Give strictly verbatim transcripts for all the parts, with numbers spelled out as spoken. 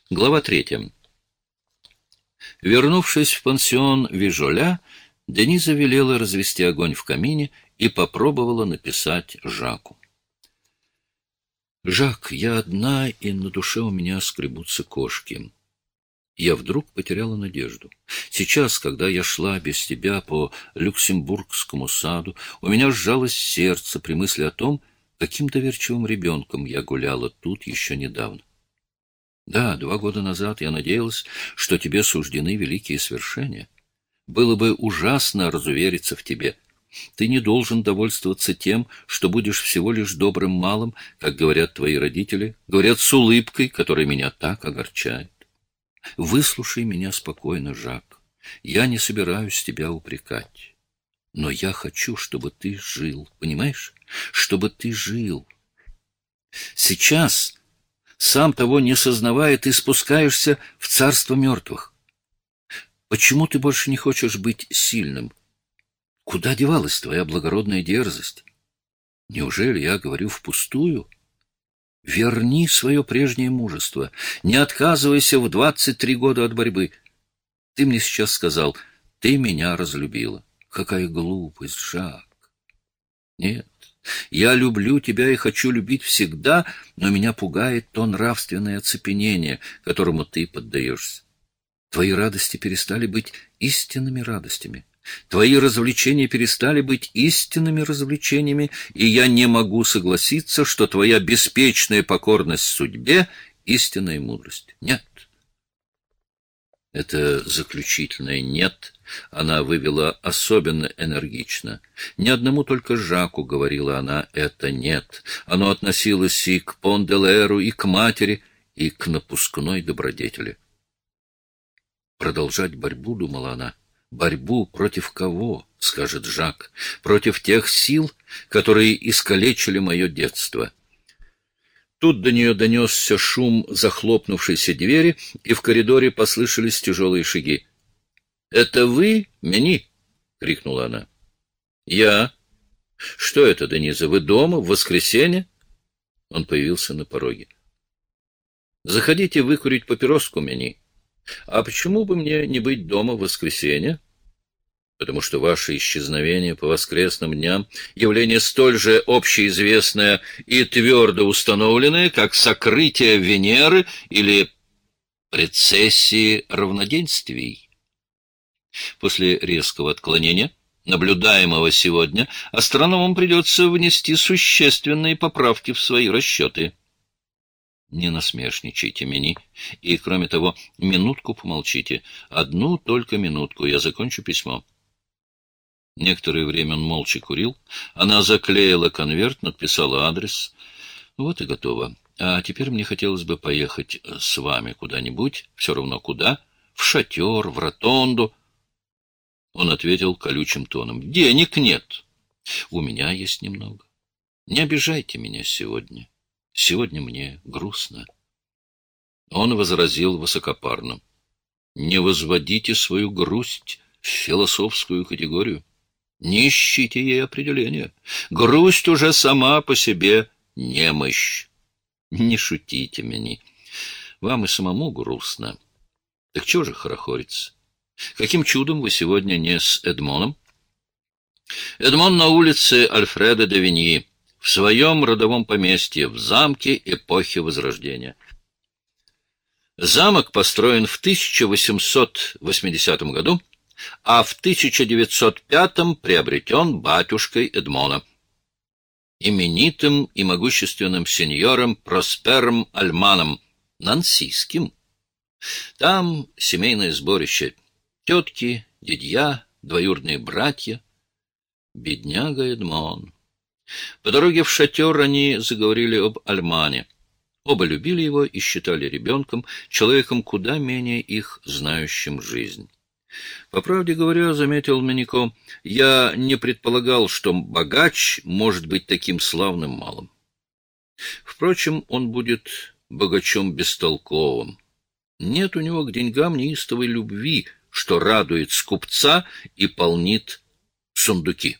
Глава третья. Вернувшись в пансион Вижоля, Дениза велела развести огонь в камине и попробовала написать Жаку. «Жак, я одна, и на душе у меня скребутся кошки. Я вдруг потеряла надежду. Сейчас, когда я шла без тебя по Люксембургскому саду, у меня сжалось сердце при мысли о том, каким доверчивым ребенком я гуляла тут еще недавно. Да, два года назад я надеялась, что тебе суждены великие свершения. Было бы ужасно разувериться в тебе. Ты не должен довольствоваться тем, что будешь всего лишь добрым малым, как говорят твои родители, говорят с улыбкой, которая меня так огорчает. Выслушай меня спокойно, Жак. Я не собираюсь тебя упрекать. Но я хочу, чтобы ты жил, понимаешь? Чтобы ты жил. Сейчас, сам того не сознавая, ты спускаешься в царство мертвых. Почему ты больше не хочешь быть сильным? Куда девалась твоя благородная дерзость? Неужели я говорю впустую? Верни свое прежнее мужество. Не отказывайся в двадцать три года от борьбы. Ты мне сейчас сказал, ты меня разлюбила. Какая глупость, Жак. Нет, я люблю тебя и хочу любить всегда, но меня пугает то нравственное оцепенение, которому ты поддаешься. Твои радости перестали быть истинными радостями. Твои развлечения перестали быть истинными развлечениями, и я не могу согласиться, что твоя беспечная покорность судьбе — истинная мудрость. Нет. Это заключительное «нет» она вывела особенно энергично. Ни одному только Жаку говорила она это «нет». Оно относилось и к Пон-де-Леру, и к матери, и к напускной добродетели. Продолжать борьбу, думала она. Борьбу против кого, скажет Жак, против тех сил, которые искалечили мое детство. Тут до нее донесся шум захлопнувшейся двери, и в коридоре послышались тяжелые шаги. — Это вы, Мени? — крикнула она. — Я. — Что это, Дениза, вы дома, в воскресенье? Он появился на пороге. — Заходите выкурить папироску, Мени. А почему бы мне не быть дома в воскресенье? Потому что ваше исчезновение по воскресным дням — явление столь же общеизвестное и твердо установленное, как сокрытие Венеры или прецессии равноденствий. После резкого отклонения, наблюдаемого сегодня, астрономам придется внести существенные поправки в свои расчеты. Не насмешничайте, Мени, и, кроме того, минутку помолчите. Одну только минутку, я закончу письмо. Некоторое время он молча курил. Она заклеила конверт, надписала адрес. Вот и готово. А теперь мне хотелось бы поехать с вами куда-нибудь, все равно куда, в шатер, в ротонду. Он ответил колючим тоном. Денег нет. У меня есть немного. Не обижайте меня сегодня. Сегодня мне грустно. Он возразил высокопарно. Не возводите свою грусть в философскую категорию. Не ищите ей определения. Грусть уже сама по себе немощь. Не шутите, Мени. Вам и самому грустно. Так чего же хорохориться? Каким чудом вы сегодня не с Эдмоном? Эдмон на улице Альфреда де Виньи, в своем родовом поместье, в замке эпохи Возрождения. Замок построен в тысяча восемьсот восьмидесятом году, а в тысяча девятьсот пятом приобретен батюшкой Эдмона, именитым и могущественным сеньором Проспером Альманом, нансийским. Там семейное сборище, тетки, дядья, двоюродные братья. Бедняга Эдмон. По дороге в шатер они заговорили об Альмане. Оба любили его и считали ребенком, человеком куда менее их знающим жизнь. По правде говоря, заметил Менико, я не предполагал, что богач может быть таким славным малым. Впрочем, он будет богачом бестолковым. Нет у него к деньгам неистовой любви, что радует скупца и полнит сундуки.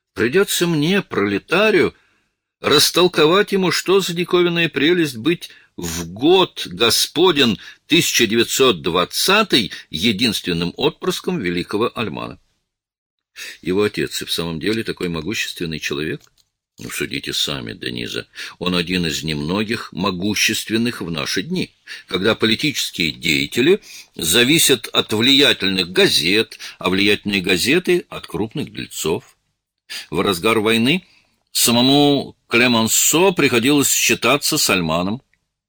Придется мне, пролетарию, растолковать ему, что за диковинная прелесть быть в год господин тысяча девятьсот двадцатый единственным отпрыском великого Альмана. Его отец и в самом деле такой могущественный человек? Ну, судите сами, Дениза. Он один из немногих могущественных в наши дни, когда политические деятели зависят от влиятельных газет, а влиятельные газеты — от крупных дельцов. В разгар войны самому Клемансо приходилось считаться с Альманом.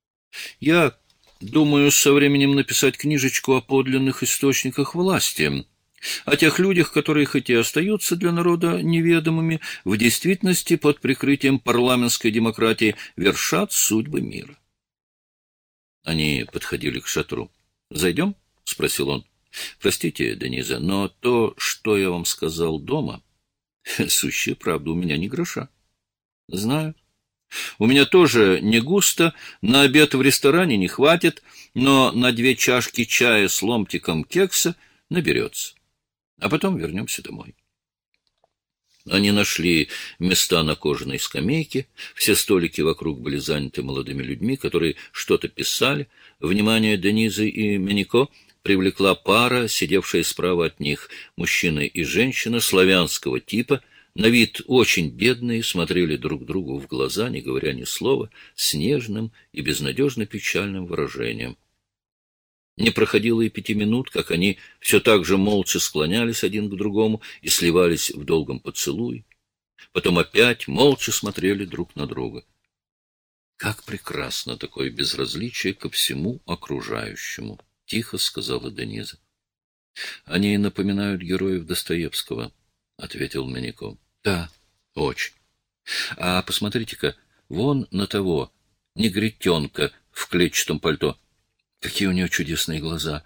Я думаю со временем написать книжечку о подлинных источниках власти, о тех людях, которые хоть и остаются для народа неведомыми, в действительности под прикрытием парламентской демократии вершат судьбы мира. Они подходили к шатру. «Зайдем?» — спросил он. «Простите, Дениза, но то, что я вам сказал дома, сущая правда, у меня ни гроша». «Знаю. У меня тоже не густо, на обед в ресторане не хватит, но на две чашки чая с ломтиком кекса наберется. А потом вернемся домой». Они нашли места на кожаной скамейке, все столики вокруг были заняты молодыми людьми, которые что-то писали. Внимание Денизы и Менико привлекла пара, сидевшая справа от них, мужчина и женщина славянского типа, на вид очень бедные, смотрели друг другу в глаза, не говоря ни слова, с нежным и безнадежно печальным выражением. Не проходило и пяти минут, как они все так же молча склонялись один к другому и сливались в долгом поцелуе. Потом опять молча смотрели друг на друга. «Как прекрасно такое безразличие ко всему окружающему», — тихо сказала Дениза. «Они напоминают героев Достоевского», — ответил Менико. «Да, очень. А посмотрите-ка, вон на того негритенка в клетчатом пальто. Какие у нее чудесные глаза!»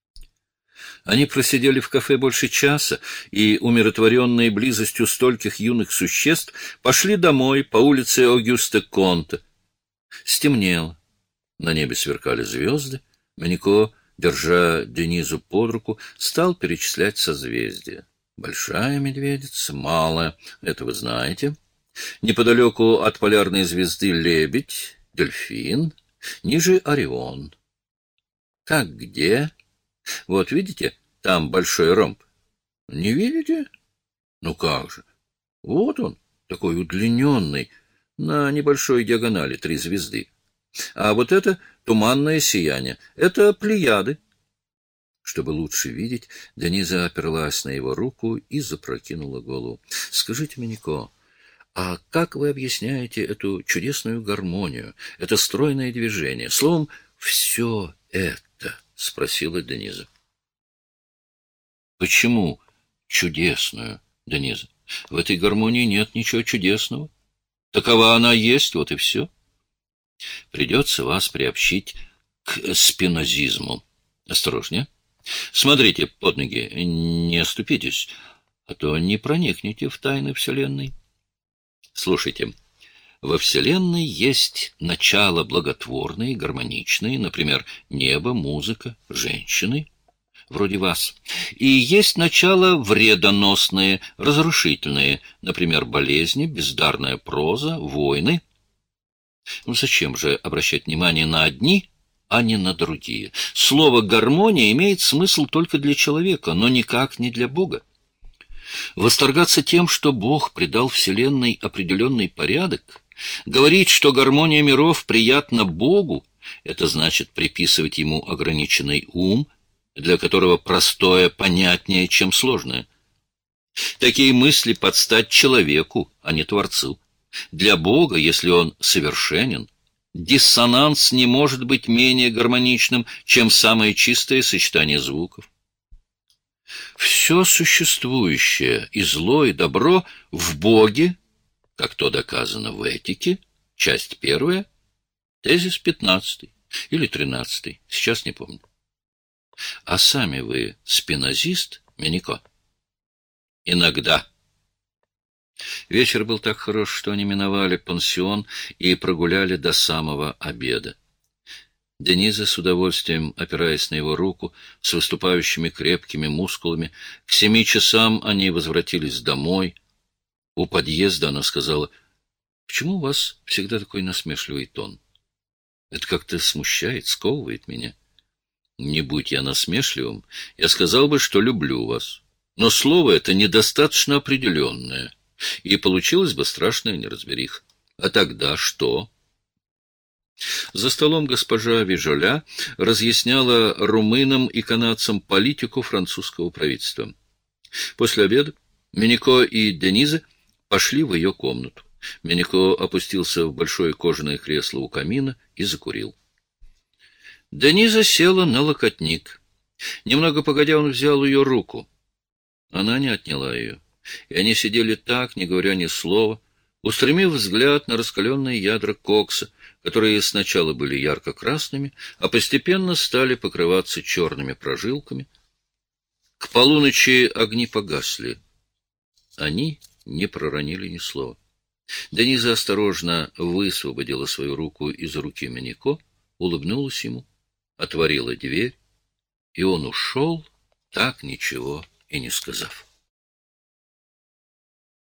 Они просидели в кафе больше часа, и, умиротворенные близостью стольких юных существ, пошли домой по улице Огюста Конта. Стемнело. На небе сверкали звезды. Менико, держа Денизу под руку, стал перечислять созвездия. Большая медведица, малая, это вы знаете. Неподалеку от полярной звезды лебедь, дельфин, ниже Орион. Как где? Вот видите, там большой ромб. Не видите? Ну как же. Вот он, такой удлиненный, на небольшой диагонали три звезды. А вот это туманное сияние, это Плеяды. Чтобы лучше видеть, Дениза оперлась на его руку и запрокинула голову. Скажите, Менико, а как вы объясняете эту чудесную гармонию, это стройное движение, словом, все это? — спросила Дениза. — Почему чудесную, Дениза? В этой гармонии нет ничего чудесного. Такова она есть, вот и все. Придется вас приобщить к спинозизму. Осторожнее. Смотрите под ноги, не оступитесь, а то не проникнете в тайны Вселенной. Слушайте. Во Вселенной есть начало благотворные, гармоничные, например, небо, музыка, женщины, вроде вас. И есть начало вредоносные, разрушительные, например, болезни, бездарная проза, войны. Ну зачем же обращать внимание на одни, а не на другие? Слово «гармония» имеет смысл только для человека, но никак не для Бога. Восторгаться тем, что Бог придал Вселенной определенный порядок, говорить, что гармония миров приятна Богу, это значит приписывать ему ограниченный ум, для которого простое понятнее, чем сложное. Такие мысли подстать человеку, а не Творцу. Для Бога, если он совершенен, диссонанс не может быть менее гармоничным, чем самое чистое сочетание звуков. Все существующее, и зло, и добро, в Боге, как то доказано в этике, часть первая, тезис пятнадцатый или тринадцатый, сейчас не помню. А сами вы спинозист, Менико? Иногда. Вечер был так хорош, что они миновали пансион и прогуляли до самого обеда. Дениза, с удовольствием опираясь на его руку, с выступающими крепкими мускулами, к семи часам они возвратились домой. У подъезда она сказала: «Почему у вас всегда такой насмешливый тон?» Это как-то смущает, сковывает меня. Не будь я насмешливым, я сказал бы, что люблю вас. Но слово это недостаточно определенное, и получилась бы страшная неразбериха. А тогда что? За столом госпожа Вижоля разъясняла румынам и канадцам политику французского правительства. После обеда Минико и Дениза пошли в ее комнату. Минико опустился в большое кожаное кресло у камина и закурил. Дениза села на локотник. Немного погодя, он взял ее руку. Она не отняла ее, и они сидели так, не говоря ни слова, устремив взгляд на раскаленные ядра кокса, которые сначала были ярко-красными, а постепенно стали покрываться черными прожилками. К полуночи огни погасли. Они не проронили ни слова. Дениза осторожно высвободила свою руку из руки Минико, улыбнулась ему, отворила дверь, и он ушел, так ничего и не сказав.